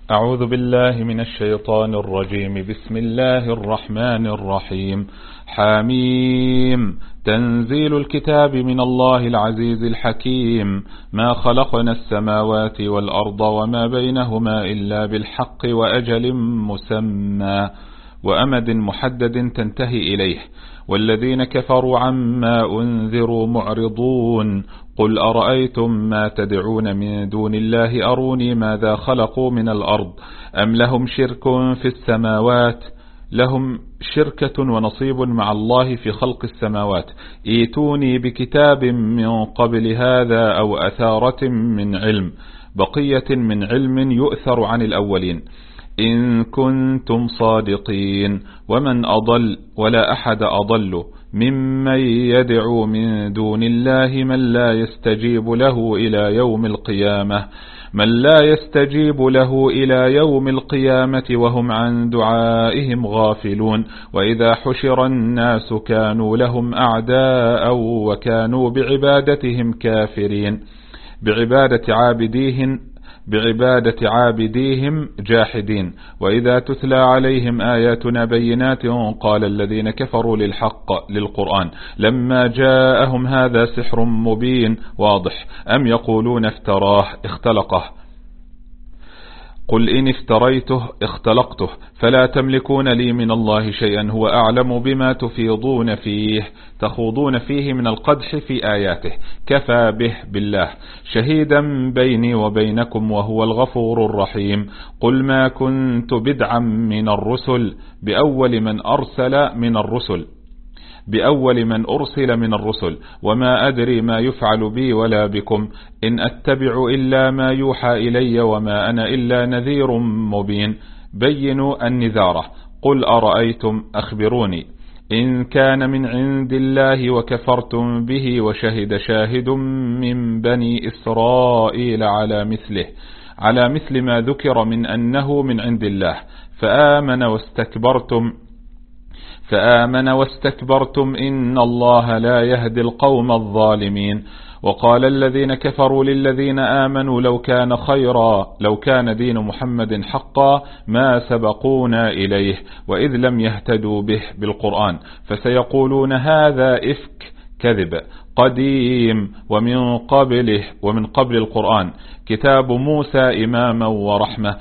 أعوذ بالله من الشيطان الرجيم. بسم الله الرحمن الرحيم. حميم. تنزيل الكتاب من الله العزيز الحكيم. ما خلقنا السماوات والأرض وما بينهما إلا بالحق وأجل مسمى وأمد محدد تنتهي إليه. والذين كفروا عما أنذروا معرضون. قل أرأيتم ما تدعون من دون الله أروني ماذا خلقوا من الأرض أم لهم شرك في السماوات. لهم شركة ونصيب مع الله في خلق السماوات. ايتوني بكتاب من قبل هذا أو أثارة من علم، بقية من علم يؤثر عن الأولين، إن كنتم صادقين. ومن أضل ولا أحد أضل ممن يدعو من دون الله من لا يستجيب له إلى يوم القيامة وهم عن دعائهم غافلون. وإذا حشر الناس كانوا لهم أعداء وكانوا بعبادتهم كافرين. بعبادة عابديهم جاحدين. وإذا تتلى عليهم آياتنا بينات قال الذين كفروا للقرآن لما جاءهم هذا سحر مبين واضح أم يقولون افتراه اختلقه. قل إن افتريته اختلقته فلا تملكون لي من الله شيئا هو أعلم بما تخوضون فيه من القدح في آياته. كفى به بالله شهيدا بيني وبينكم وهو الغفور الرحيم. قل ما كنت بدعا من الرسل بأول من أرسل من الرسل وما أدري ما يفعل بي ولا بكم إن أتبع إلا ما يوحى إلي وما أنا إلا نذير مبين. بينوا النذارة. قل أرأيتم أخبروني إن كان من عند الله وكفرتم به وشهد شاهد من بني إسرائيل على مثل ما ذكر من أنه من عند الله فآمن واستكبرتم إن الله لا يهدي القوم الظالمين. وقال الذين كفروا للذين آمنوا لو كان دين محمد حقا ما سبقونا إليه وإذ لم يهتدوا به بالقرآن فسيقولون هذا إفك كذب قديم ومن قبل القرآن كتاب موسى إماما ورحمة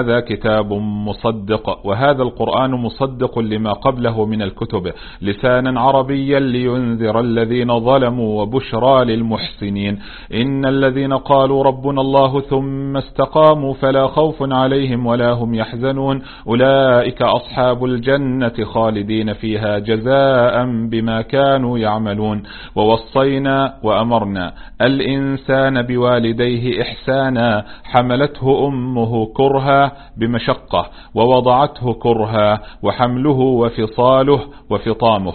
وهذا القرآن مصدق لما قبله من الكتب لسانا عربيا لينذر الذين ظلموا وبشرى للمحسنين. إن الذين قالوا ربنا الله ثم استقاموا فلا خوف عليهم ولا هم يحزنون أولئك أصحاب الجنة خالدين فيها جزاء بما كانوا يعملون. ووصينا وأمرنا الإنسان بوالديه إحسانا حملته أمه كرها بمشقة ووضعته كرها وحمله وفطامه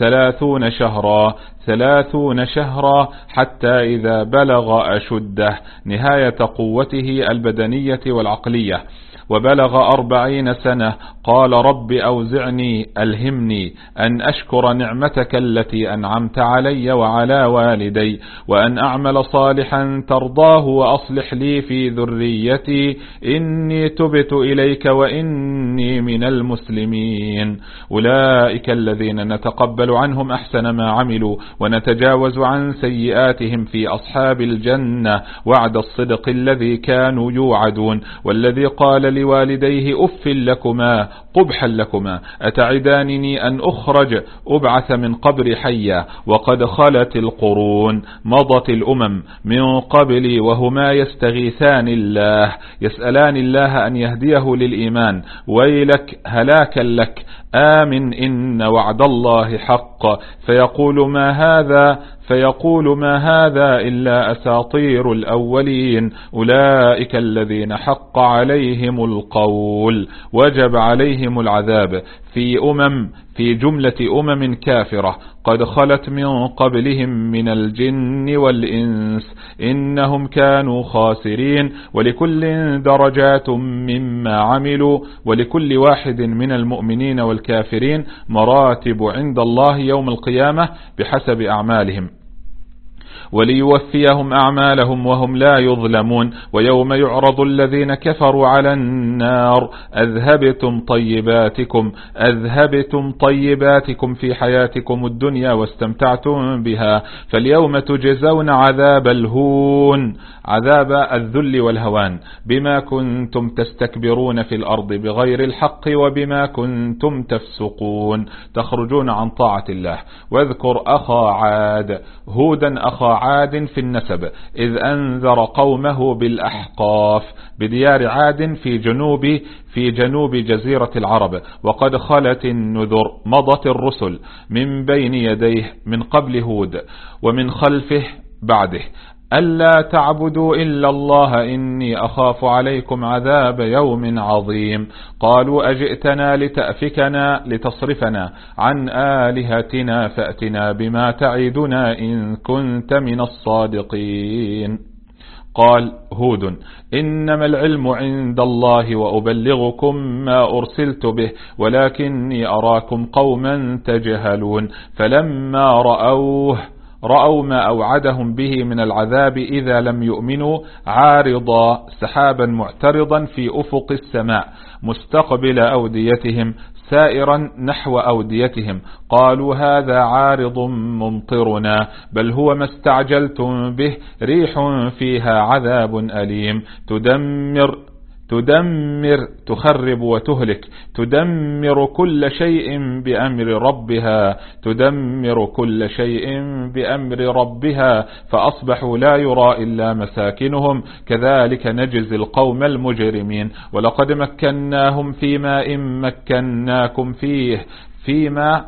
30 شهرا حتى إذا بلغ أشده نهاية قوته البدنية والعقلية وبلغ 40 سنة قال رب أوزعني ألهمني أن أشكر نعمتك التي أنعمت علي وعلى والدي وأن أعمل صالحا ترضاه وأصلح لي في ذريتي إني تبت إليك وإني من المسلمين. أولئك الذين نتقبل عنهم أحسن ما عملوا ونتجاوز عن سيئاتهم في أصحاب الجنة وعد الصدق الذي كانوا يوعدون. والذي قال لوالديه أف لكما قبحا لكما أتعدانني أن أبعث من قبر حيا وقد خلت القرون مضت الأمم من قبلي وهما يستغيثان الله يسألان الله أن يهديه للإيمان ويلك هلاكا لك آمن إن وعد الله حق فيقول ما هذا إلا أساطير الأولين. أولئك الذين حق عليهم القول وجب عليهم العذاب في جملة أمم كافرة قد خلت من قبلهم من الجن والإنس إنهم كانوا خاسرين. ولكل درجات مما عملوا ولكل واحد من المؤمنين والكافرين مراتب عند الله يوم القيامة بحسب أعمالهم. وليوفيهم أعمالهم وهم لا يظلمون. ويوم يعرض الذين كفروا على النار أذهبتم طيباتكم في حياتكم الدنيا واستمتعتم بها، فاليوم تجزون عذاب الهون، عذاب الذل والهوان، بما كنتم تستكبرون في الأرض بغير الحق وبما كنتم تفسقون، تخرجون عن طاعة الله. واذكر أخا عاد، هودا أخا عاد في النسب، إذ أنذر قومه بالأحقاف بديار عاد في جنوب جزيرة العرب، وقد خلت النذر، مضت الرسل من بين يديه من قبل هود ومن خلفه بعده، ألا تعبدوا إلا الله إني أخاف عليكم عذاب يوم عظيم. قالوا أجئتنا لتأفكنا لتصرفنا عن آلهتنا فأتنا بما تعيدنا إن كنت من الصادقين. قال هود إنما العلم عند الله وأبلغكم ما أرسلت به ولكني أراكم قوما تجهلون. فلما رأوا ما أوعدهم به من العذاب إذا لم يؤمنوا عارضا سحابا معترضا في أفق السماء مستقبل أوديتهم سائرا نحو أوديتهم، قالوا هذا عارض ممطرنا بل هو ما استعجلتم به ريح فيها عذاب أليم تخرب وتهلك، تدمر كل شيء بأمر ربها فأصبحوا لا يرى إلا مساكنهم كذلك نجزي القوم المجرمين. ولقد مكناهم فيما إن مكناكم فيما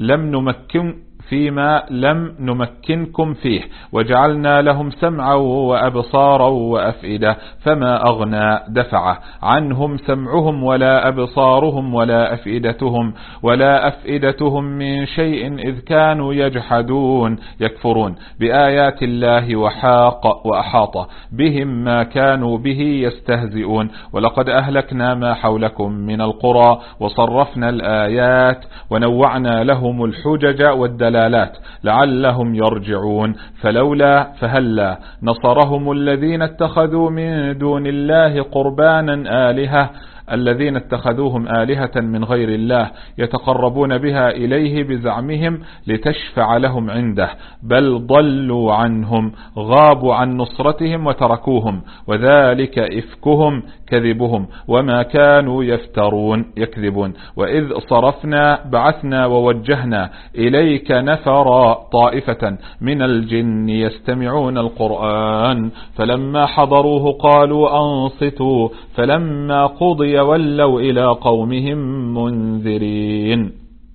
لم نمكنكم فيه وجعلنا لهم سمعا وأبصارا وأفئدة فما أغنى دفعه عنهم سمعهم ولا أبصارهم ولا أفئدتهم من شيء إذ كانوا يكفرون بآيات الله وأحاط بهم ما كانوا به يستهزئون. ولقد أهلكنا ما حولكم من القرى وصرفنا الآيات ونوعنا لهم الحجج والدلالات لعلهم يرجعون. فهلا نصرهم الذين اتخذوا من دون الله قربانا الذين اتخذوهم آلهة من غير الله يتقربون بها إليه بزعمهم لتشفع لهم عنده، بل ضلوا عنهم غابوا عن نصرتهم وتركوهم، وذلك إفكهم كذبهم وما كانوا يكذبون. وإذ بعثنا ووجهنا إليك نفر طائفة من الجن يستمعون القرآن فلما حضروه قالوا أنصتوا فلما قضي ولوا إلى قومهم منذرين.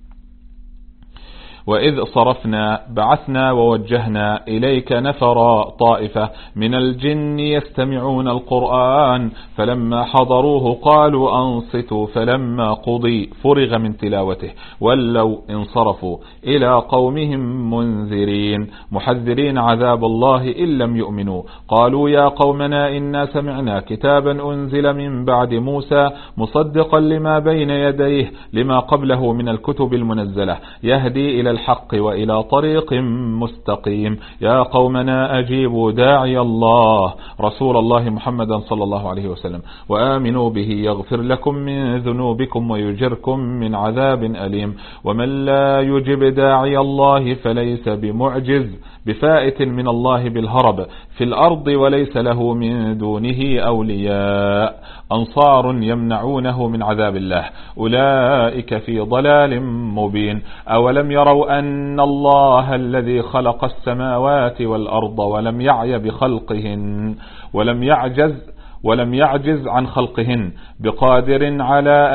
وإذ بعثنا ووجهنا إليك نفر طائفة من الجن يستمعون القرآن فلما حضروه قالوا أنصتوا فلما قضي فرغ من تلاوته ولوا انصرفوا إلى قومهم منذرين محذرين عذاب الله إن لم يؤمنوا. قالوا يا قومنا إنا سمعنا كتابا أنزل من بعد موسى مصدقا لما بين يديه لما قبله من الكتب المنزلة يهدي إلى الحق وإلى طريق مستقيم. يا قومنا أجيبوا داعي الله رسول الله محمدا صلى الله عليه وسلم وآمنوا به يغفر لكم من ذنوبكم ويجركم من عذاب أليم. ومن لا يجب داعي الله فليس بمعجز بفائت من الله بالهرب في الأرض وليس له من دونه أولياء أنصار يمنعونه من عذاب الله أولئك في ضلال مبين. أولم يروا أن الله الذي خلق السماوات والأرض ولم يعي بخلقهن ولم يعجز عن خلقهن بقادر على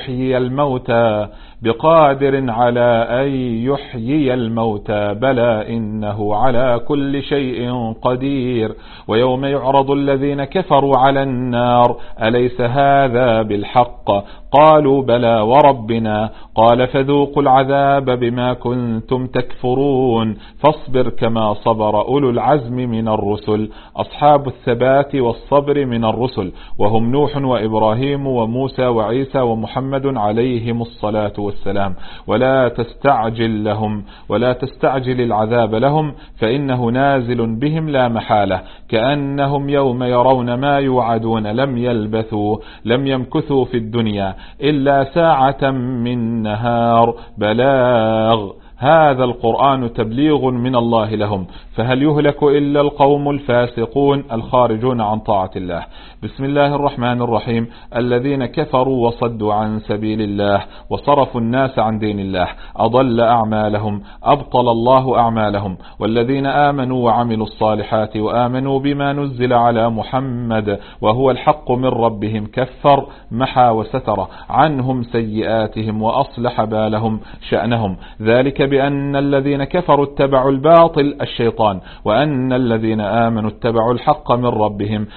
أن يحيي الموتى بلى إنه على كل شيء قدير. ويوم يعرض الذين كفروا على النار أليس هذا بالحق قالوا بلى وربنا قال فذوقوا العذاب بما كنتم تكفرون فاصبر كما صبر أولو العزم من الرسل أصحاب الثبات والصبر من الرسل، وهم نوح وإبراهيم وموسى وعيسى ومحمد عليهم الصلاة والسلام. ولا تستعجل العذاب لهم، فإنه نازل بهم لا محالة، كأنهم يوم يرون ما يوعدون لم يمكثوا في الدنيا إلا ساعة من نهار بلاغ. هذا القرآن تبليغ من الله لهم، فهل يهلك إلا القوم الفاسقون الخارجون عن طاعة الله. بسم الله الرحمن الرحيم. الذين كفروا وصدوا عن سبيل الله وصرفوا الناس عن دين الله أضل أعمالهم، أبطل الله أعمالهم. والذين آمنوا وعملوا الصالحات وآمنوا بما نزل على محمد وهو الحق من ربهم كفر محى وستر عنهم سيئاتهم وأصلح بالهم شأنهم. ذلك بأن الذين كفروا اتبعوا الباطل الشيطان، وأن الذين آمنوا اتبعوا الحق من ربهم.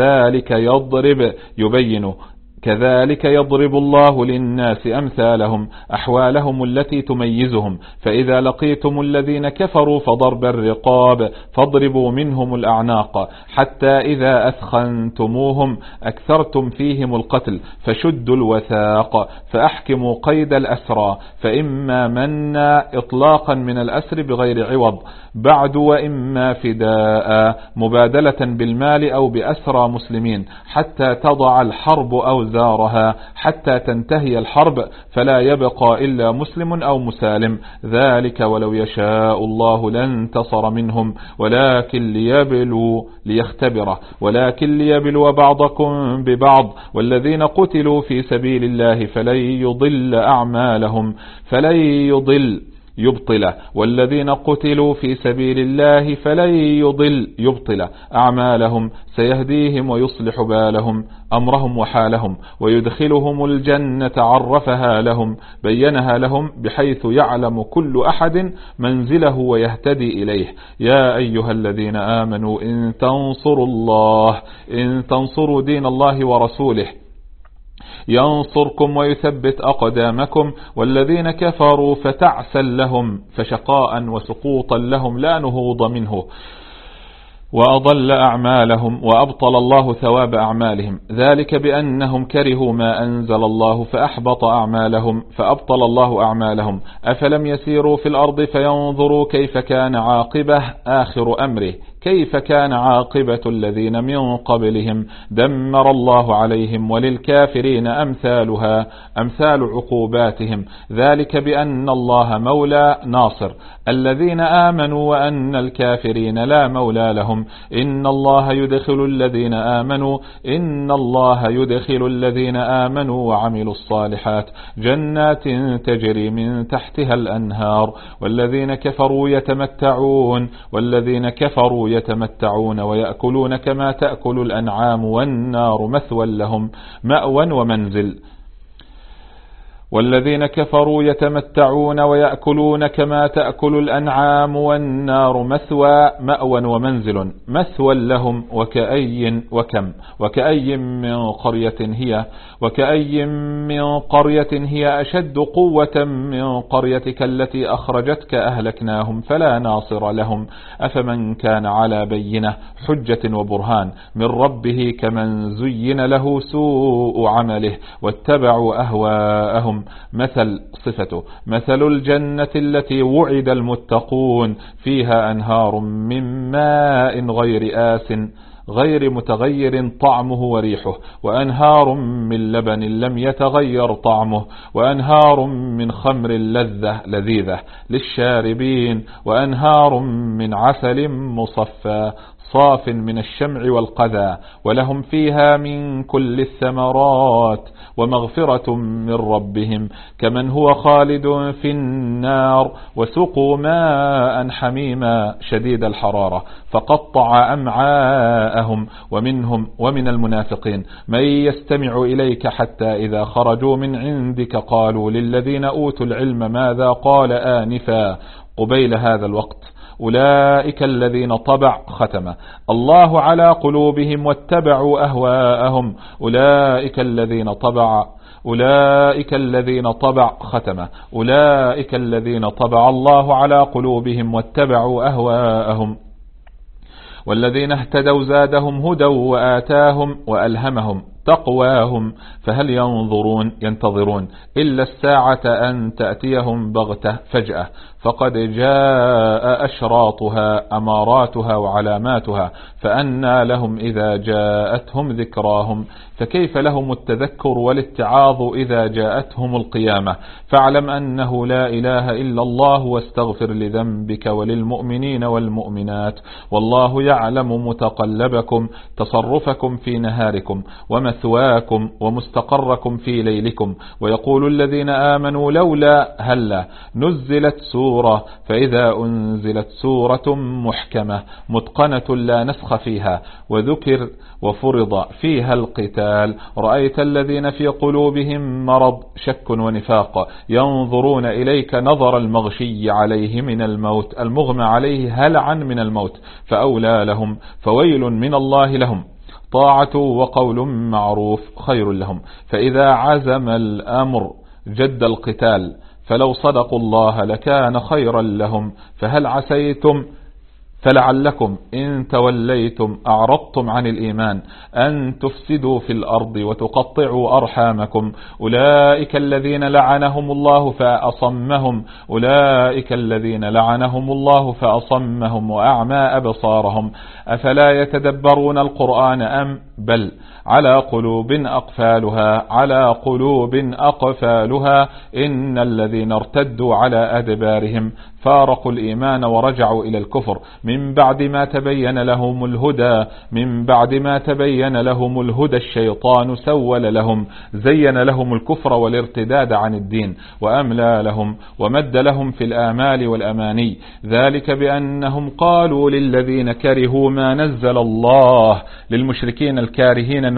كذلك يضرب الله للناس أمثالهم أحوالهم التي تميزهم. فإذا لقيتم الذين كفروا فضرب الرقاب فاضربوا منهم الأعناق حتى إذا أثخنتموهم أكثرتم فيهم القتل فشدوا الوثاق فأحكموا قيد الأسرى، فإما منا إطلاقا من الأسر بغير عوض بعد، وإما فداء مبادلة بالمال أو بأسرى مسلمين حتى تضع الحرب أوزارها، حتى تنتهي الحرب فلا يبقى إلا مسلم أو مسالم. ذلك ولو يشاء الله لانتصر منهم ولكن ليبلو بعضكم ببعض. والذين قتلوا في سبيل الله والذين قتلوا في سبيل الله فلن يبطل أعمالهم، سيهديهم ويصلح بالهم أمرهم وحالهم، ويدخلهم الجنة عرفها لهم بينها لهم، بحيث يعلم كل أحد منزله ويهتدي إليه. يا أيها الذين آمنوا إن تنصروا دين الله ورسوله ينصركم ويثبت أقدامكم. والذين كفروا فتعسا لهم فشقاء وسقوطا لهم لا نهوض منه، وأضل أعمالهم وأبطل الله ثواب أعمالهم. ذلك بأنهم كرهوا ما أنزل الله فأبطل الله أعمالهم. أفلم يسيروا في الأرض فينظروا كيف كان عاقبة الذين من قبلهم، دمر الله عليهم وللكافرين أمثال عقوباتهم. ذلك بأن الله مولى ناصر الذين آمنوا وأن الكافرين لا مولى لهم. إن الله يدخل الذين آمنوا وعملوا الصالحات جنات تجري من تحتها الأنهار. والذين كفروا يتمتعون ويأكلون كما تأكل الأنعام والنار مثوى لهم مأوى ومنزل. والذين كفروا يتمتعون ويأكلون كما تأكل الأنعام والنار مأوى ومنزل مثوى لهم. وكأي من قرية هي أشد قوة من قريتك التي أخرجتك أهلكناهم فلا ناصر لهم. أفمن كان على بينة حجة وبرهان من ربه كمن زين له سوء عمله واتبعوا أهواءهم. مثل الجنة التي وعد المتقون فيها أنهار من ماء غير متغير طعمه وريحه، وأنهار من لبن لم يتغير طعمه، وأنهار من خمر لذيذة للشاربين، وأنهار من عسل مصفى صاف من الشمع والقذى، ولهم فيها من كل الثمرات ومغفرة من ربهم كمن هو خالد في النار. وسقوا ماء حميما شديد الحرارة فقطع أمعاءهم. ومن المنافقين من يستمع إليك حتى إذا خرجوا من عندك قالوا للذين أوتوا العلم ماذا قال آنفا قبيل هذا الوقت أولئك الذين طبع ختم الله على قلوبهم واتبعوا أهواءهم. أولئك الذين طبع الله على قلوبهم واتبعوا أهواءهم. والذين اهتدوا زادهم هدى وآتاهم وألهمهم تقواهم فهل ينتظرون إلا الساعة أن تأتيهم بغتة فجأة فقد جاء أشراطها أماراتها وعلاماتها فأنى لهم إذا جاءتهم ذكراهم فكيف لهم التذكر والاتعاظ إذا جاءتهم القيامة فاعلم أنه لا إله إلا الله واستغفر لذنبك وللمؤمنين والمؤمنات والله يعلم متقلبكم تصرفكم في نهاركم ومثواكم ومستقركم في ليلكم ويقول الذين آمنوا لولا هلا نزلت سورة فإذا أنزلت سورة محكمة متقنة لا نسخ فيها وذكر وفرض فيها القتال رأيت الذين في قلوبهم مرض شك ونفاق ينظرون إليك نظر المغشي عليه من الموت المغمى عليه هلعا من الموت فأولى لهم فويل من الله لهم طاعة وقول معروف خير لهم فإذا عزم الأمر جد القتال فلو صدقوا الله لكان خيرا لهم فهل عسيتم فلعلكم إن توليتم أعرضتم عن الإيمان أن تفسدوا في الأرض وتقطعوا أرحامكم أولئك الذين لعنهم الله فأصمهم أولئك الذين لعنهم الله فأصمهم وأعمى أبصارهم أفلا يتدبرون القرآن أم بل على قلوب أقفالها إن الذين ارتدوا على أدبارهم فارقوا الإيمان ورجعوا إلى الكفر من بعد ما تبين لهم الهدى الشيطان سول لهم زين لهم الكفر والارتداد عن الدين وأملى لهم ومد لهم في الآمال والأماني ذلك بأنهم قالوا للذين كرهوا ما نزل الله للمشركين الكارهين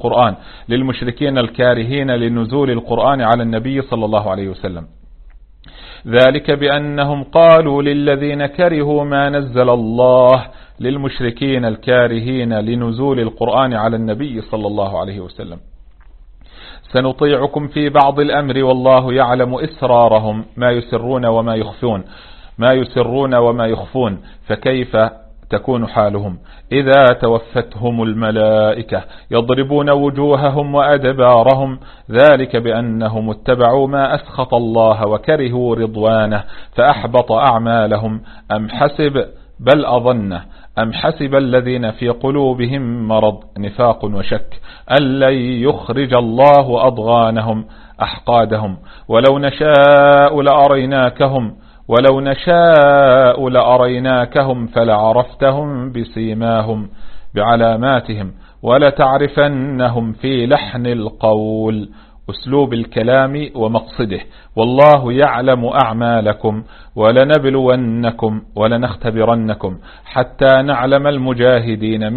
لنزول القرآن على النبي صلى الله عليه وسلم ذلك بأنهم قالوا للذين كرهوا ما نزل الله للمشركين الكارهين لنزول القرآن على النبي صلى الله عليه وسلم سنطيعكم في بعض الأمر والله يعلم إسرارهم ما يسرون وما يخفون فكيف تكون حالهم إذا توفتهم الملائكة يضربون وجوههم وأدبارهم ذلك بأنهم اتبعوا ما أسخط الله وكرهوا رضوانه فأحبط أعمالهم أم حسب الذين في قلوبهم مرض نفاق وشك أن لن يخرج الله أضغانهم أحقادهم ولو نشاء لأريناكهم فلعرفتهم بسيماهم بعلاماتهم ولتعرفنهم في لحن القول أسلوب الكلام ومقصده والله يعلم أعمالكم ولنبلونكم ولنختبرنكم حتى نعلم المجاهدين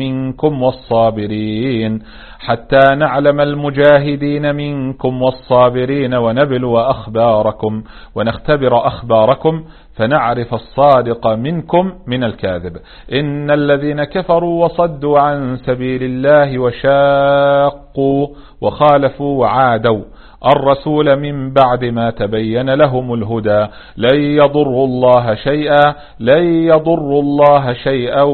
منكم والصابرين ونبلو أخباركم ونختبر أخباركم فنعرف الصادق منكم من الكاذب إن الذين كفروا وصدوا عن سبيل الله وشاقوا وخالفوا وعادوا الرسول من بعد ما تبين لهم الهدى لن يضروا الله شيئا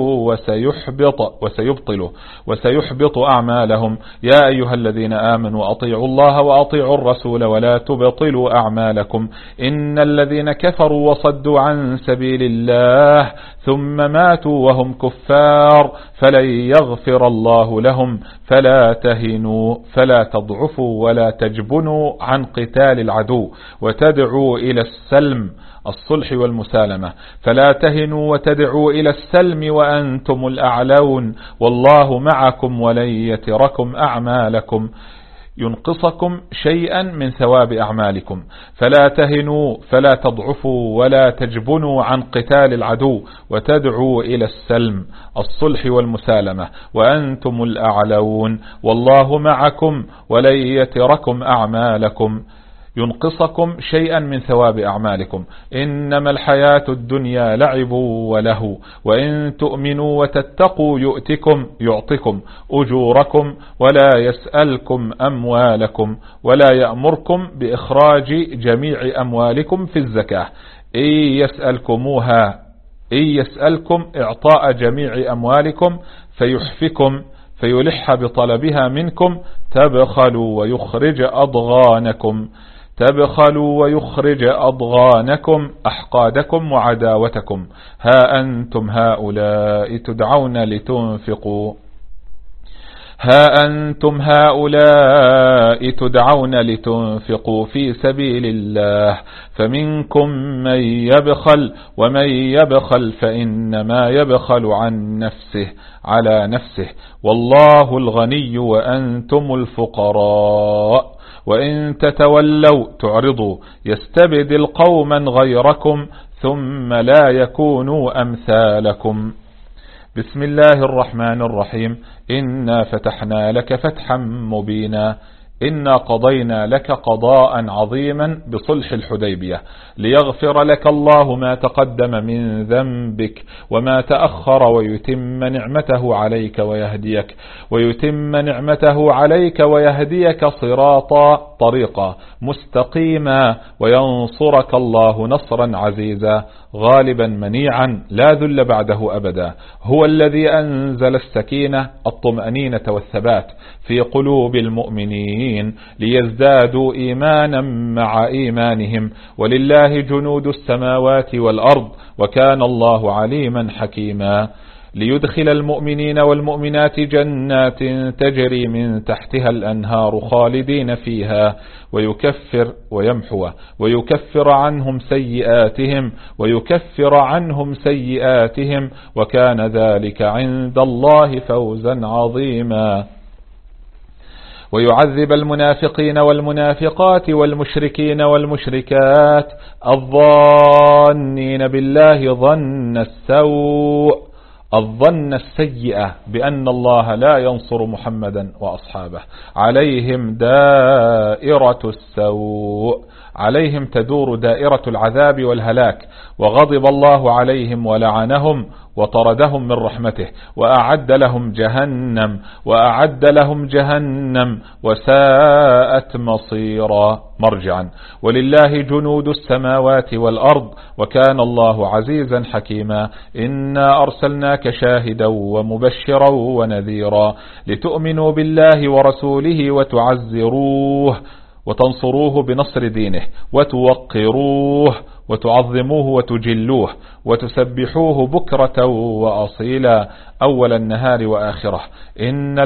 وسيحبط أعمالهم يا أيها الذين آمنوا أطيعوا الله وأطيعوا الرسول ولا تبطلوا أعمالكم إن الذين كفروا وصدوا عن سبيل الله ثم ماتوا وهم كفار فلن يغفر الله لهم فلا تهنوا فلا تضعفوا ولا تجبنوا عن قتال العدو وتدعوا إلى السلم الصلح والمسالمة فلا تهنوا وتدعوا إلى السلم وأنتم الأعلون والله معكم ولن يتركم أعمالكم ينقصكم شيئا من ثواب أعمالكم فلا تهنوا فلا تضعفوا ولا تجبنوا عن قتال العدو وتدعوا إلى السلم الصلح والمسالمة وأنتم الأعلون والله معكم ولن يتركم أعمالكم ينقصكم شيئا من ثواب أعمالكم إنما الحياة الدنيا لعب وله وإن تؤمنوا وتتقوا يعطكم أجوركم ولا يسألكم أموالكم ولا يأمركم بإخراج جميع أموالكم في الزكاة إن يسألكموها إن يسألكم إعطاء جميع أموالكم فيحفكم فيلح بطلبها منكم تبخلوا ويخرج أضغانكم أحقادكم وعداوتكم. ها أنتم هؤلاء تدعون لتنفقوا في سبيل الله فمنكم من يبخل ومن يبخل فإنما يبخل على نفسه والله الغني وأنتم الفقراء وإن تتولوا تعرضوا يستبدل قوما غيركم ثم لا يكونوا أمثالكم. بسم الله الرحمن الرحيم. إنا فتحنا لك فتحا مبينا إنا قضينا لك قضاء عظيما بصلح الحديبية ليغفر لك الله ما تقدم من ذنبك وما تأخر ويتم نعمته عليك ويهديك طريقا مستقيما وينصرك الله نصرا عزيزا غالبا منيعا لا ذل بعده أبدا. هو الذي أنزل السكينة الطمأنينة والثبات في قلوب المؤمنين ليزدادوا إيمانا مع إيمانهم ولله جنود السماوات والأرض وكان الله عليما حكيما. ليدخل المؤمنين والمؤمنات جنات تجري من تحتها الأنهار خالدين فيها ويكفر عنهم سيئاتهم وكان ذلك عند الله فوزا عظيما. ويعذب المنافقين والمنافقات والمشركين والمشركات الظانين بالله الظن السيئة بأن الله لا ينصر محمدا وأصحابه عليهم تدور دائرة العذاب والهلاك وغضب الله عليهم ولعنهم وطردهم من رحمته وأعد لهم جهنم وساءت مرجعا. ولله جنود السماوات والأرض وكان الله عزيزا حكيما. إنا أرسلناك شاهدا ومبشرا ونذيرا لتؤمنوا بالله ورسوله وتعزروه وتنصروه بنصر دينه وتوقروه وتعظموه وتجلوه وتسبحوه بكرة وأصيلا أول النهار وآخره. إن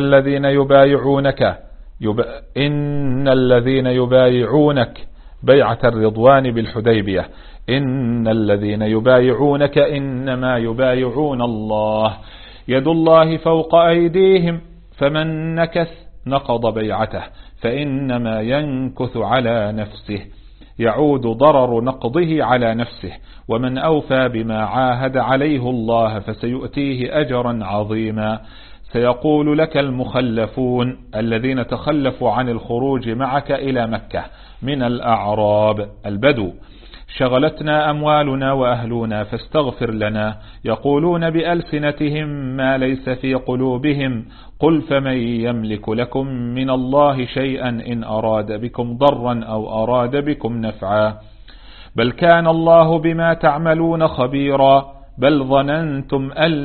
الذين يبايعونك بيعة الرضوان بالحديبية إن الذين يبايعونك إنما يبايعون الله يد الله فوق أيديهم فمن نكث نقض بيعته فإنما ينكث على نفسه يعود ضرر نقضه على نفسه ومن أوفى بما عاهد عليه الله فسيؤتيه أجرا عظيما. سيقول لك المخلفون الذين تخلفوا عن الخروج معك إلى مكة من الأعراب البدو شغلتنا أموالنا وأهلنا فاستغفر لنا يقولون بألسنتهم ما ليس في قلوبهم قل فمن يملك لكم من الله شيئا إن أراد بكم ضرا أو أراد بكم نفعا بل كان الله بما تعملون خبيرا بل ظننتم أن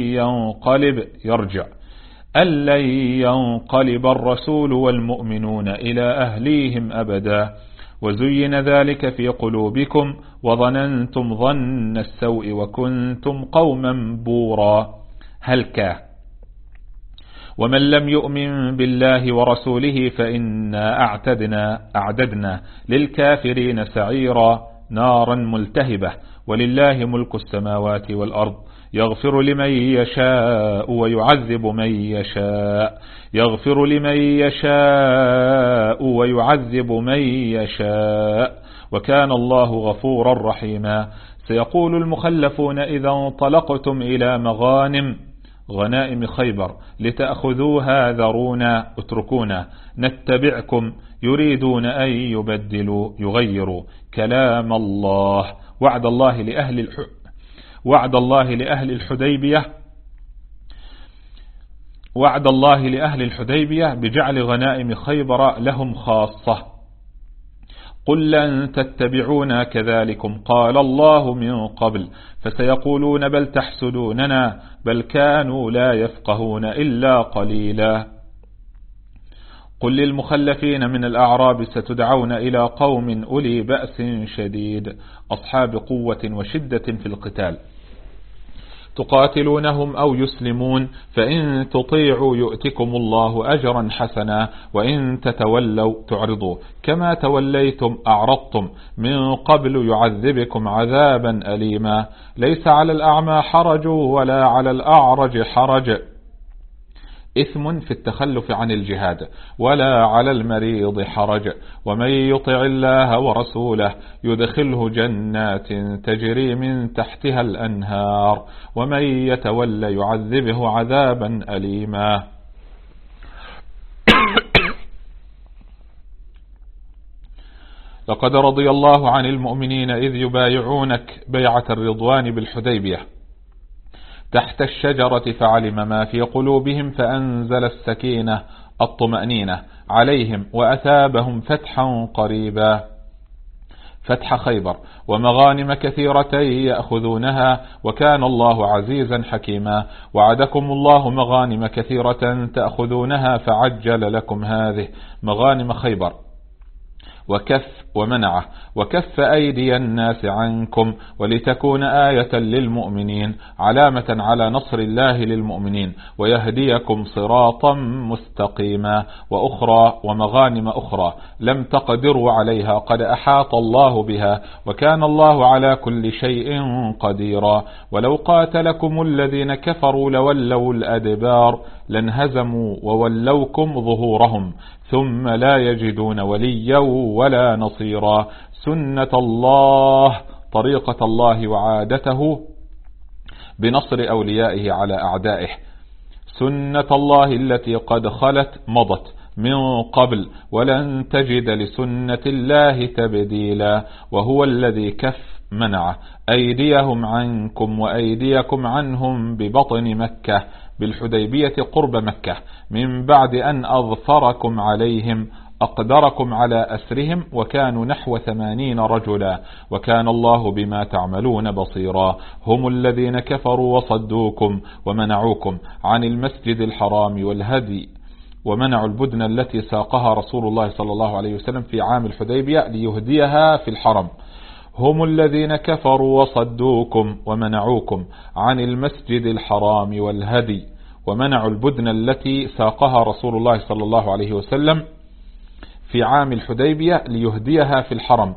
لن ينقلب الرسول والمؤمنون إلى أهليهم أبدا وزين ذلك في قلوبكم وظننتم ظن السوء وكنتم قوما بورا هلكا. ومن لم يؤمن بالله ورسوله فإنا أعددنا للكافرين سعيرا نارا ملتهبة ولله ملك السماوات والأرض يغفر لمن يشاء ويعذب من يشاء وكان الله غفورا رحيما. سيقول المخلفون إذا انطلقتم إلى غنائم خيبر لتأخذوها ذرونا اتركونا نتبعكم يريدون أن يغيروا كلام الله. وعد الله لأهل الحديبية بجعل غنائم خيبر لهم خاصة قل لن تتبعونا كذلكم قال الله من قبل فسيقولون بل تحسدوننا بل كانوا لا يفقهون إلا قليلا. قل للمخلفين من الأعراب ستدعون إلى قوم أولي بأس شديد أصحاب قوة وشدة في القتال تقاتلونهم أو يسلمون فإن تطيعوا يؤتكم الله أجرا حسنا وإن تتولوا تعرضوا كما توليتم أعرضتم من قبل يعذبكم عذابا أليما. ليس على الأعمى حرج ولا على الأعرج حرج إثم في التخلف عن الجهاد ولا على المريض حرج ومن يطع الله ورسوله يدخله جنات تجري من تحتها الأنهار ومن يتولى يعذبه عذابا أليما. لقد رضي الله عن المؤمنين إذ يبايعونك بيعة الرضوان بالحديبية تحت الشجرة فعلم ما في قلوبهم فأنزل السكينة الطمأنينة عليهم وأثابهم فتحا قريبا فتح خيبر ومغانم كثيرة يأخذونها وكان الله عزيزا حكيما. وعدكم الله مغانم كثيرة تأخذونها فعجل لكم هذه مغانم خيبر وكف ومنعه وكف أيدي الناس عنكم ولتكون آية للمؤمنين علامة على نصر الله للمؤمنين ويهديكم صراطا مستقيما. وأخرى ومغانم أخرى لم تقدروا عليها قد أحاط الله بها وكان الله على كل شيء قديرا. ولو قاتلكم الذين كفروا لولوا الأدبار لانهزموا وولوكم ظهورهم ثم لا يجدون وليا ولا نصيرا. سنة الله طريقة الله وعادته بنصر أوليائه على أعدائه سنة الله التي قد خلت مضت من قبل ولن تجد لسنة الله تبديلا. وهو الذي كف منع أيديهم عنكم وأيديكم عنهم ببطن مكة بالحديبية قرب مكة من بعد أن أظفركم عليهم أقدركم على أسرهم وكانوا نحو 80 رجلا وكان الله بما تعملون بصيرا. هم الذين كفروا وصدوكم ومنعوكم عن المسجد الحرام والهدي ومنعوا البدن التي ساقها رسول الله صلى الله عليه وسلم في عام الحديبية ليهديها في الحرم. هم الذين كفروا وصدوكم ومنعوكم عن المسجد الحرام والهدي ومنعوا البدن التي ساقها رسول الله صلى الله عليه وسلم في عام الحديبية ليهديها في الحرم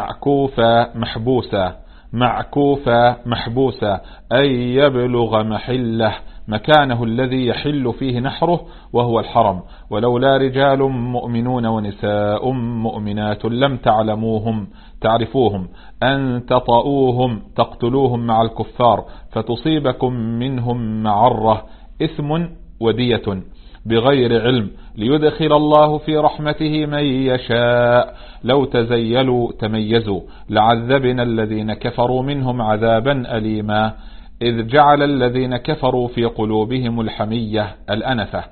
معكوفة محبوسة أي يبلغ محله مكانه الذي يحل فيه نحره وهو الحرم. ولولا رجال مؤمنون ونساء مؤمنات لم تعرفوهم أن تطؤوهم تقتلوهم مع الكفار فتصيبكم منهم معرة إثم ودية بغير علم ليدخل الله في رحمته من يشاء. لو تزيلوا تميزوا لعذبنا الذين كفروا منهم عذابا أليما. إذ جعل الذين كفروا في قلوبهم الحمية الأنفة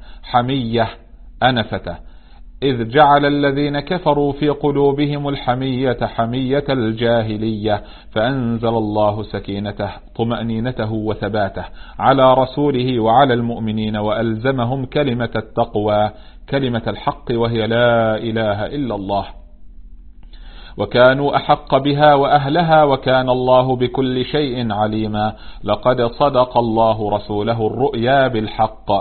إذ جعل الذين كفروا في قلوبهم الحمية حمية الجاهلية فأنزل الله سكينته طمأنينته وثباته على رسوله وعلى المؤمنين وألزمهم كلمة التقوى كلمة الحق وهي لا إله إلا الله وكانوا أحق بها وأهلها وكان الله بكل شيء عليما. لقد صدق الله رسوله الرؤيا بالحق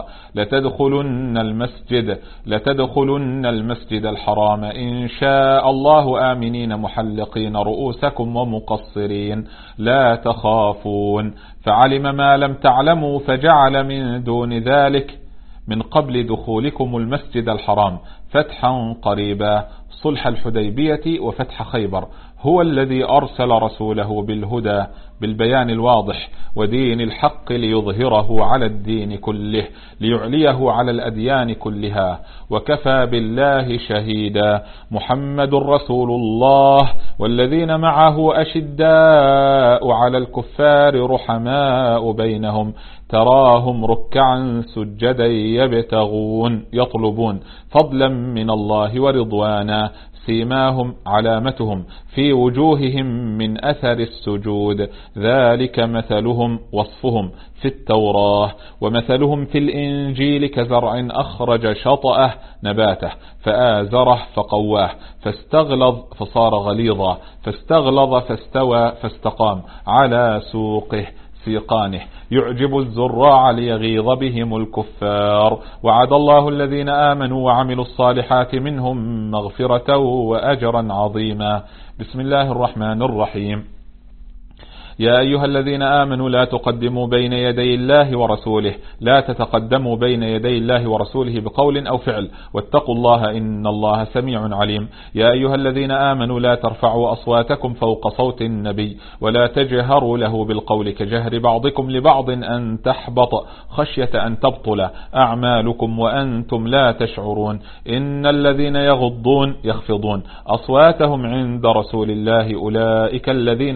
لتدخلن المسجد الحرام إن شاء الله آمنين محلقين رؤوسكم ومقصرين لا تخافون فعلم ما لم تعلموا فجعل من دون ذلك من قبل دخولكم المسجد الحرام فتحا قريبا صلح الحديبية وفتح خيبر. هو الذي أرسل رسوله بالهدى بالبيان الواضح ودين الحق ليظهره على الدين كله ليعليه على الأديان كلها وكفى بالله شهيدا. محمد رسول الله والذين معه أشداء على الكفار رحماء بينهم تراهم ركعا سجدا يبتغون يطلبون فضلا من الله ورضوانا سيماهم علامتهم في وجوههم من أثر السجود ذلك مثلهم وصفهم في التوراة ومثلهم في الإنجيل كزرع أخرج شطأه نباته فآزره فقواه فاستغلظ فصار غليظا فاستغلظ فاستوى فاستقام على سوقه سيقانه يعجب الزراع ليغيظ بهم الكفار وعد الله الذين آمنوا وعملوا الصالحات منهم مغفرة وأجرا عظيما. بسم الله الرحمن الرحيم. يا أيها الذين آمنوا لا تقدموا بين يدي الله ورسوله لا تتقدموا بين يدي الله ورسوله بقول أو فعل واتقوا الله إن الله سميع عليم. يا أيها الذين آمنوا لا ترفعوا أصواتكم فوق صوت النبي ولا تجهروا له بالقول كجهر بعضكم لبعض أن تحبط خشية أن تبطل أعمالكم وأنتم لا تشعرون. إن الذين يخفضون أصواتهم عند رسول الله أولئك الذين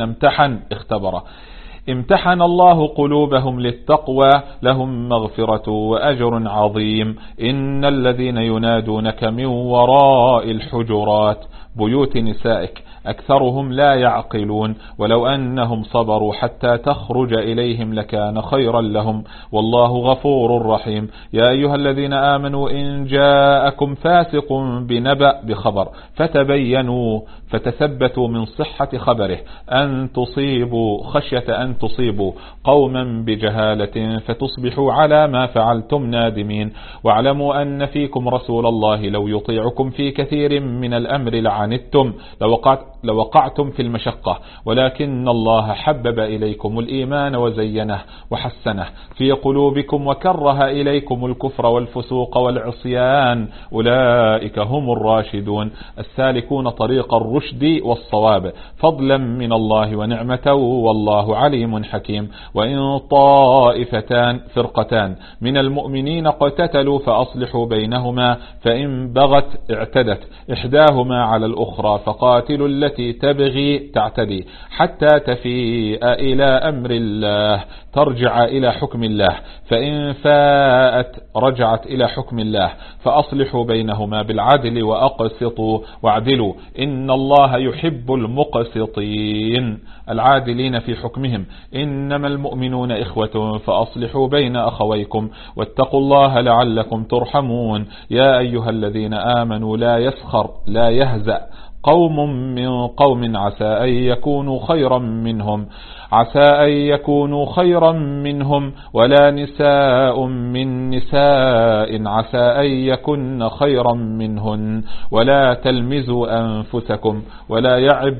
امتحن الله قلوبهم للتقوى لهم مغفرة وأجر عظيم. إن الذين ينادونك من وراء الحجرات بيوت نسائك أكثرهم لا يعقلون ولو أنهم صبروا حتى تخرج إليهم لكان خيرا لهم والله غفور رحيم. يا أيها الذين آمنوا إن جاءكم فاسق بنبأ بخبر فتبينوا فتثبتوا من صحة خبره أن تصيبوا خشية أن تصيبوا قوما بجهالة فتصبحوا على ما فعلتم نادمين. واعلموا أن فيكم رسول الله لو يطيعكم في كثير من الأمر لعنتم لوقعتم في المشقة ولكن الله حبب إليكم الإيمان وزينه وحسنه في قلوبكم وكره إليكم الكفر والفسوق والعصيان أولئك هم الراشدون السالكون طريق الرشد والصواب فضلا من الله ونعمة والله عليم حكيم. وإن فرقتان من المؤمنين اقتتلوا فأصلحوا بينهما فإن بغت اعتدت إحداهما على الأخرى فقاتلوا التي تبغي تعتدي حتى تفيء إلى أمر الله ترجع إلى حكم الله فإن فاءت رجعت إلى حكم الله فأصلحوا بينهما بالعدل وأقسطوا واعدلوا إن الله يحب المقسطين العادلين في حكمهم. إنما المؤمنون إخوة فأصلحوا بين أخويكم واتقوا الله لعلكم ترحمون. يا أيها الذين آمنوا لا يهزأ قوم من قوم عسى أن يكونوا خيرا منهم ولا نساء من نساء عسى أن يكن خيرا منهن ولا تلمزوا أنفسكم ولا يعب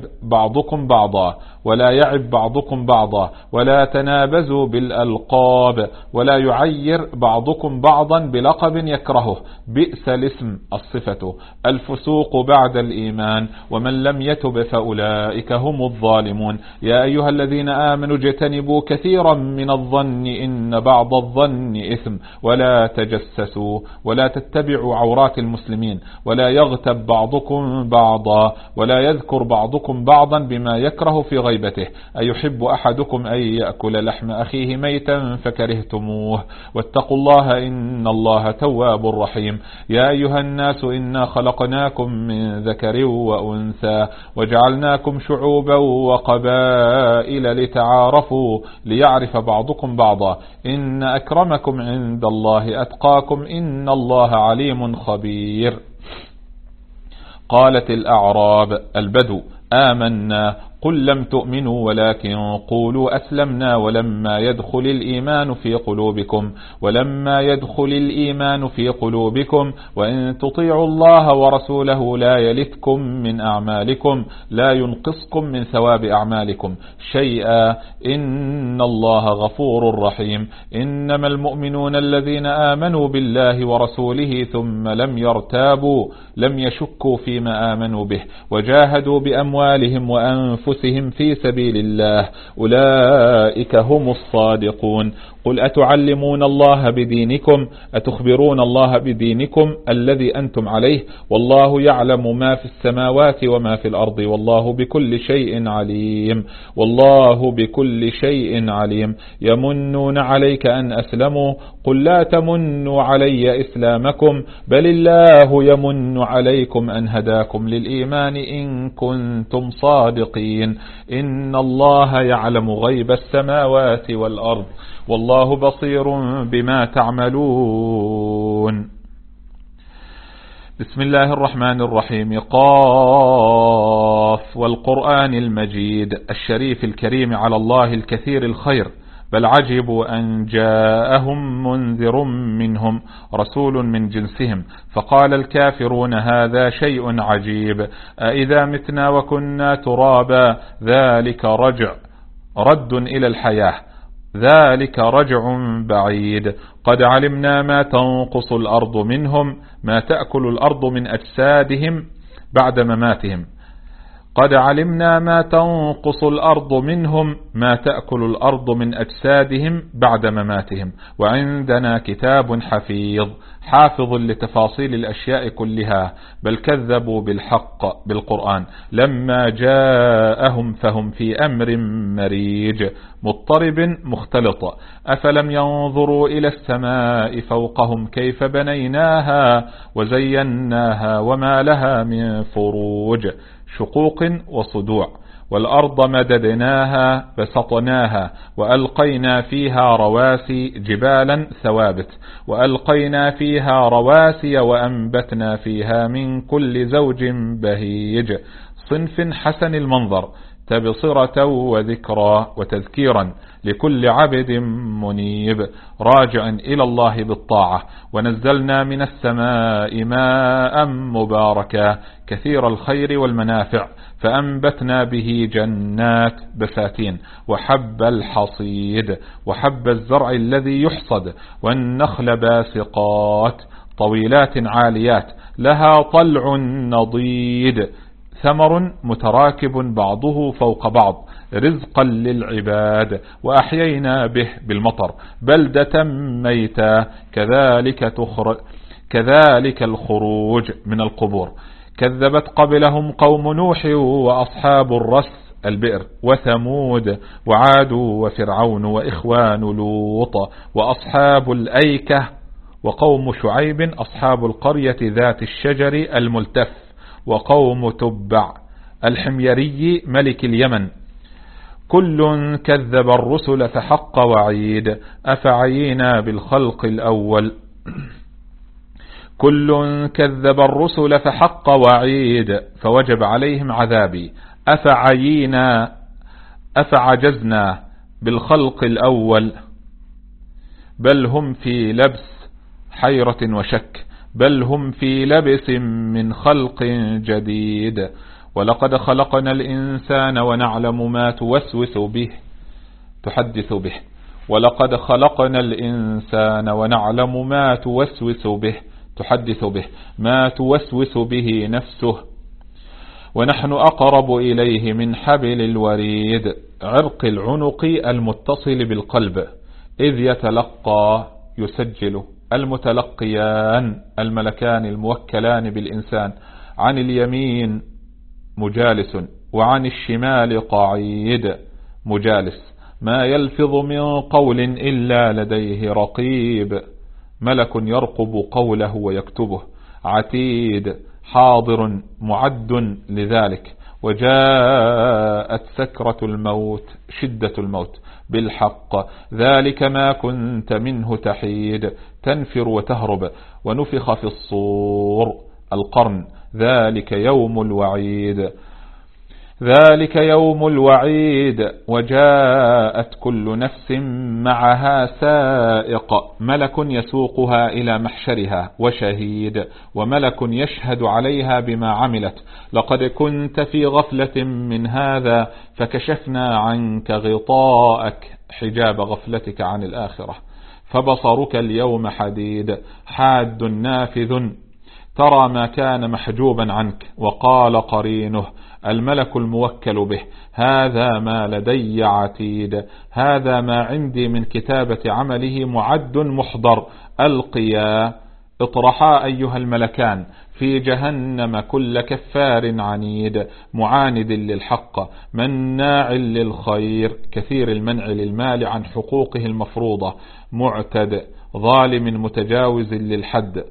بعضكم بعضا ولا تنابزوا بالألقاب ولا يعير بعضكم بعضا بلقب يكرهه بئس الاسم الصفة الفسوق بعد الإيمان ومن لم يتب فأولئك هم الظالمون. يا أيها الذين آمنوا اجتنبوا كثيرا من الظن إن بعض الظن إثم ولا تجسسوا ولا تتبعوا عورات المسلمين ولا يغتب بعضكم بعضا ولا يذكر بعضكم بعضا بما يكره في غيبته أيحب أحدكم أن يأكل لحم أخيه ميتا فكرهتموه واتقوا الله إن الله تواب رحيم. يا أيها الناس إنا خلقناكم من ذكر وأنثى وجعلناكم شعوبا وقبائل لتعارفوا ليعرف بعضكم بعضا إن أكرمكم عند الله أتقاكم إن الله عليم خبير. قالت الأعراب البدو آمنا قل لم تؤمنوا ولكن قولوا أسلمنا ولما يدخل الإيمان في قلوبكم وإن تطيعوا الله ورسوله لا يلتكم من أعمالكم لا ينقصكم من ثواب أعمالكم شيئا إن الله غفور رحيم. إنما المؤمنون الذين آمنوا بالله ورسوله ثم لم يرتابوا لم يشكوا فيما آمنوا به وجاهدوا بأموالهم وأنفسهم أنفسهم في سبيل الله أولئك هم الصادقون. قل أتعلمون الله بدينكم أتخبرون الله بدينكم الذي أنتم عليه والله يعلم ما في السماوات وما في الأرض والله بكل شيء عليم. والله بكل شيء عليم. يمنون عليك أن أسلموا قل لا تمنوا علي إسلامكم بل الله يمن عليكم أن هداكم للإيمان إن كنتم صادقين. إن الله يعلم غيب السماوات والأرض والله بصير بما تعملون. بسم الله الرحمن الرحيم. قاف والقرآن المجيد الشريف الكريم على الله الكثير الخير بل عجبوا أن جاءهم منذر منهم رسول من جنسهم فقال الكافرون هذا شيء عجيب أإذا متنا وكنا ترابا ذلك رد إلى الحياة ذلك رجع بعيد. قد علمنا ما تنقص الأرض منهم ما تأكل الأرض من أجسادهم بعد مماتهم. قد علمنا ما تنقص الأرض منهم ما تأكل الأرض من أجسادهم بعد مماتهم وعندنا كتاب حفيظ حافظ لتفاصيل الأشياء كلها بل كذبوا بالحق بالقرآن لما جاءهم فهم في أمر مريج مضطرب مختلط. أفلم ينظروا إلى السماء فوقهم كيف بنيناها وزيناها وما لها من فروج شقوق وصدوع. والأرض مددناها بسطناها وألقينا فيها رواسي جبالا ثوابت وألقينا فيها رواسي وأنبتنا فيها من كل زوج بهيج صنف حسن المنظر تبصرة وذكرى وتذكيرا لكل عبد منيب راجع إلى الله بالطاعة. ونزلنا من السماء ماء مباركا كثير الخير والمنافع فأنبتنا به جنات بساتين وحب الحصيد وحب الزرع الذي يحصد والنخل باسقات طويلات عاليات لها طلع نضيد ثمر متراكب بعضه فوق بعض رزقا للعباد وأحيينا به بالمطر بلدة ميتا كذلك الخروج من القبور. كذبت قبلهم قوم نوح وأصحاب الرس البئر وثمود وعاد وفرعون وإخوان لوط وأصحاب الأيكة وقوم شعيب أصحاب القرية ذات الشجر الملتف وقوم تبع الحميري ملك اليمن كل كذب الرسل فحق وعيد. أفعينا بالخلق الأول كل كذب الرسل فحق وعيد فوجب عليهم عذابي. أفعجزنا بالخلق الأول بل هم في لبس حيرة وشك بل هم في لبس من خلق جديد. ولقد خلقنا الإنسان ونعلم ما توسوس به تحدث به. ولقد خلقنا الإنسان ونعلم ما توسوس به تحدث به ما توسوس به نفسه ونحن أقرب إليه من حبل الوريد عرق العنق المتصل بالقلب إذ يتلقى يسجل المتلقيان الملكان الموكلان بالإنسان عن اليمين مجالس وعن الشمال قعيد مجالس ما يلفظ من قول إلا لديه رقيب ملك يرقب قوله ويكتبه عتيد حاضر معد لذلك. وجاءت سكرة الموت شدة الموت بالحق ذلك ما كنت منه تحيد تنفر وتهرب ونفخ في الصور القرن ذلك يوم الوعيد وجاءت كل نفس معها سائق ملك يسوقها إلى محشرها وشهيد وملك يشهد عليها بما عملت. لقد كنت في غفلة من هذا فكشفنا عنك غطاءك حجاب غفلتك عن الآخرة فبصرك اليوم حديد حاد نافذ ترى ما كان محجوبا عنك. وقال قرينه الملك الموكل به: هذا ما لدي عتيد، هذا ما عندي من كتابة عمله معد محضر، ألقيا. اطرحا أيها الملكان في جهنم كل كفار عنيد، معاند للحق، مناع للخير، كثير المنع للمال عن حقوقه المفروضة، معتد، ظالم متجاوز للحد،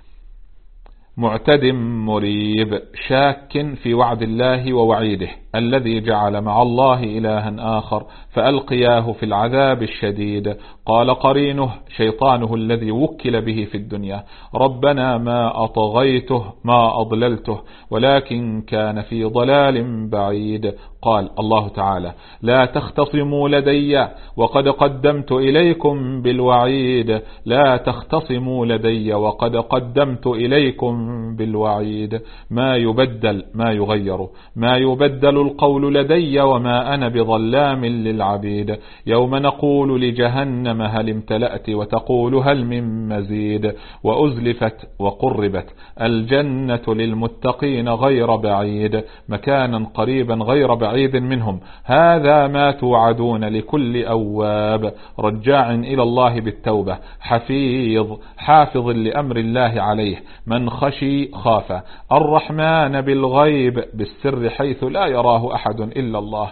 معتد مريب، شاك في وعد الله ووعيده، الذي جعل مع الله إلها آخر فألقياه في العذاب الشديد. قال قرينه شيطانه الذي وكل به في الدنيا: ربنا ما أطغيته ما أضللته ولكن كان في ضلال بعيد. قال الله تعالى: لا تختصموا لدي وقد قدمت إليكم بالوعيد، لا تختصموا لدي وقد قدمت إليكم بالوعيد. ما يبدل، ما يغير، ما يبدل القول لدي وما أنا بظلام للعبيد. يوم نقول لجهنم هل امتلأت وتقول هل من مزيد، وأزلفت وقربت الجنة للمتقين غير بعيد، مكانا قريبا غير بعيد منهم. هذا ما توعدون لكل أواب رجاع إلى الله بالتوبة، حفيظ حافظ لأمر الله عليه، من خشي خاف، الرحمن بالغيب بالسر حيث لا يراه أحد إلا الله،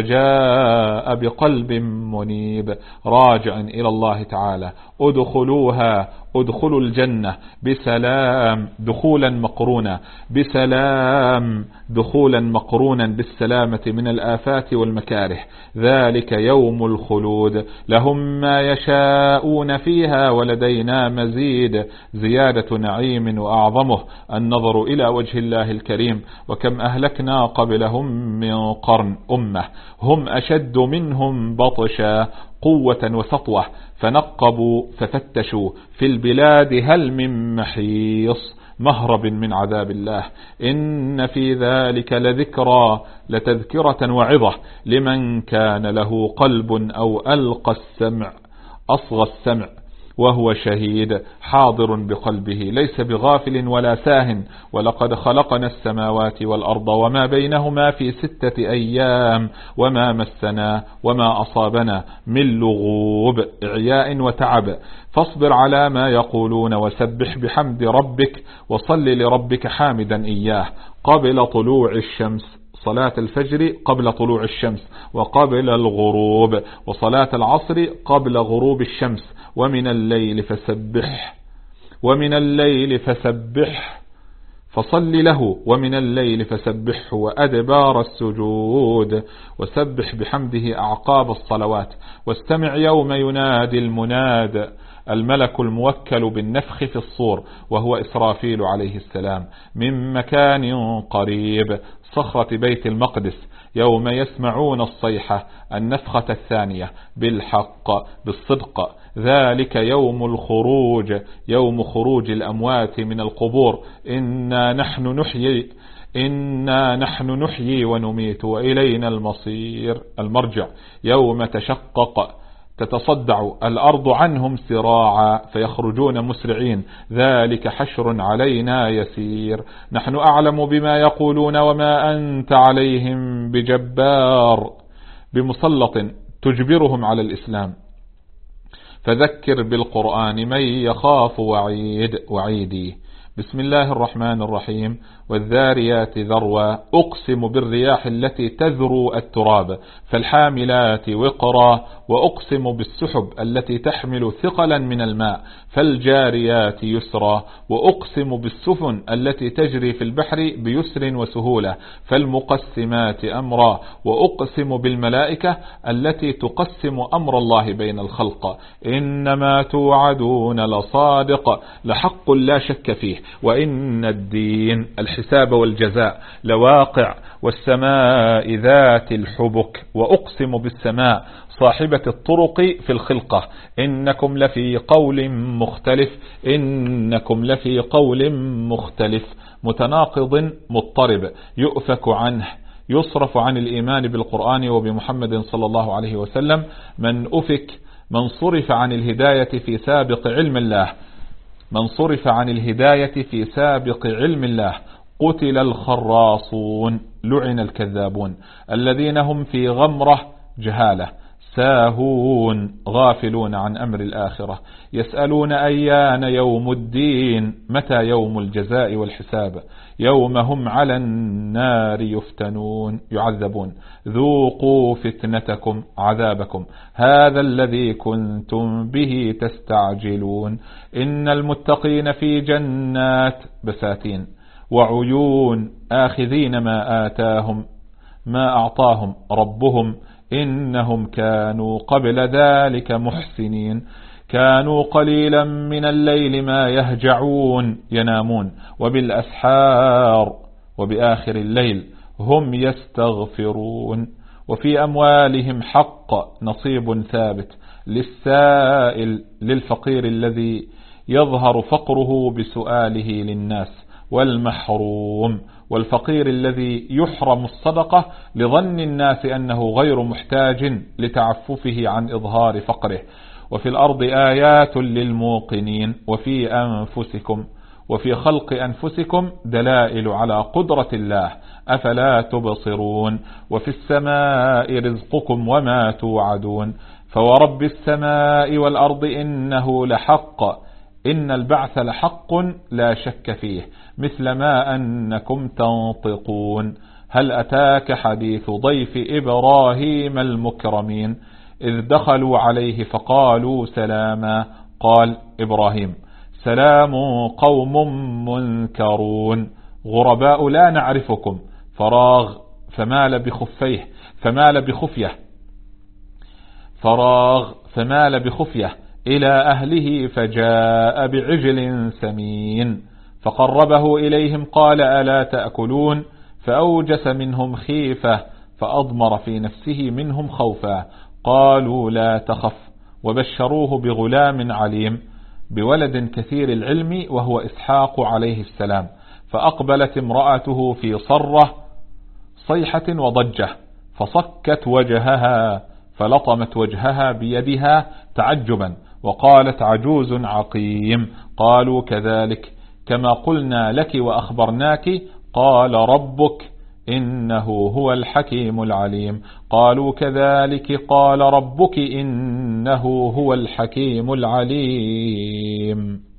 وجاء بقلب منيب راجع إلى الله تعالى. ادخلوها، ادخلوا الجنة بسلام، دخولا مقرونا بسلام، دخولا مقرونا بالسلامة من الآفات والمكاره. ذلك يوم الخلود، لهم ما يشاءون فيها ولدينا مزيد. زيادة نعيم وأعظمه النظر إلى وجه الله الكريم. وكم أهلكنا قبلهم من قرن أمة هم أشد منهم بطشا، قوة وسطوة، فنقبوا ففتشوا في البلاد هل من محيص، مهرب من عذاب الله. إن في ذلك لذكرى، لتذكرة وعظة لمن كان له قلب أو ألقى السمع، أصغى السمع وهو شهيد، حاضر بقلبه ليس بغافل ولا ساهن. ولقد خلقنا السماوات والأرض وما بينهما في 6 أيام وما مسنا وما أصابنا من لغوب، إعياء وتعب. فاصبر على ما يقولون وسبح بحمد ربك وصل لربك حامدا إياه قبل طلوع الشمس، صلاة الفجر قبل طلوع الشمس وقبل الغروب، وصلاة العصر قبل غروب الشمس، ومن الليل فسبح، ومن الليل فسبح، فصل له ومن الليل فسبحه وأدبار السجود، وسبح بحمده أعقاب الصلوات. واستمع يوم ينادي المناد، الملك الموكل بالنفخ في الصور وهو إسرافيل عليه السلام، من مكان قريب، صخرة بيت المقدس، يوم يسمعون الصيحة، النفخة الثانية، بالحق بالصدق. ذلك يوم الخروج، يوم خروج الأموات من القبور. إنا نحن نحيي ونميت وإلينا المصير، المرجع. يوم تتصدع الأرض عنهم سراعا فيخرجون مسرعين، ذلك حشر علينا يسير. نحن أعلم بما يقولون وما أنت عليهم بجبار، بمسلط تجبرهم على الإسلام. فذكر بالقرآن من يخاف وعيدي. بسم الله الرحمن الرحيم. والذاريات ذروا، أقسم بالرياح التي تذرو التراب، فالحاملات وقرا، وأقسم بالسحب التي تحمل ثقلا من الماء، فالجاريات يسرا، وأقسم بالسفن التي تجري في البحر بيسر وسهولة، فالمقسمات أمرا، وأقسم بالملائكة التي تقسم أمر الله بين الخلق. إنما توعدون لصادق، لحق لا شك فيه، وإن الدين الحساب والجزاء لواقع. والسماء ذات الحبك، وأقسم بالسماء صاحبة الطرق في الخلقة. إنكم لفي قول مختلف، إنكم لفي قول مختلف، متناقض مضطرب، يؤفك عنه، يصرف عن الإيمان بالقرآن وبمحمد صلى الله عليه وسلم من صرف عن الهداية في سابق علم الله، من صرف عن الهداية في سابق علم الله، قتل الخراصون، لعن الكذابون، الذين هم في غمرة جهالة ساهون غافلون عن أمر الآخرة، يسألون أيان يوم الدين، متى يوم الجزاء والحساب، يوم هم على النار يفتنون يعذبون، ذوقوا فتنتكم عذابكم هذا الذي كنتم به تستعجلون. إن المتقين في جنات بساتين وعيون آخذين ما أعطاهم ربهم إنهم كانوا قبل ذلك محسنين، كانوا قليلا من الليل ما يهجعون ينامون، وبالأسحار وبآخر الليل هم يستغفرون. وفي أموالهم حق نصيب ثابت للسائل للفقير الذي يظهر فقره بسؤاله للناس، والمحروم والفقير الذي يحرم الصدقة لظن الناس أنه غير محتاج لتعففه عن إظهار فقره. وفي الأرض آيات للموقنين وفي أنفسكم وفي خلق أنفسكم دلائل على قدرة الله أفلا تبصرون. وفي السماء رزقكم وما توعدون، فورب السماء والأرض إنه لحق، إن البعث لحق لا شك فيه، مثل ما أنكم تنطقون. هل أتاك حديث ضيف إبراهيم المكرمين، إذ دخلوا عليه فقالوا سلاما، قال إبراهيم سلام قوم منكرون، غرباء لا نعرفكم، فراغ فمال بخفية إلى أهله فجاء بعجل سمين فقربه إليهم قال ألا تأكلون، فأوجس منهم خيفة فأضمر في نفسه منهم خوفا، قالوا لا تخف، وبشروه بغلام عليم بولد كثير العلم وهو إسحاق عليه السلام. فأقبلت امرأته في صيحة وضجة فصكت وجهها فلطمت وجهها بيدها تعجبا، وقالت عجوز عقيم. قالوا كذلك كما قلنا لك وأخبرناك، قال ربك إنه هو الحكيم العليم. قالوا كذلك قال ربك إنه هو الحكيم العليم.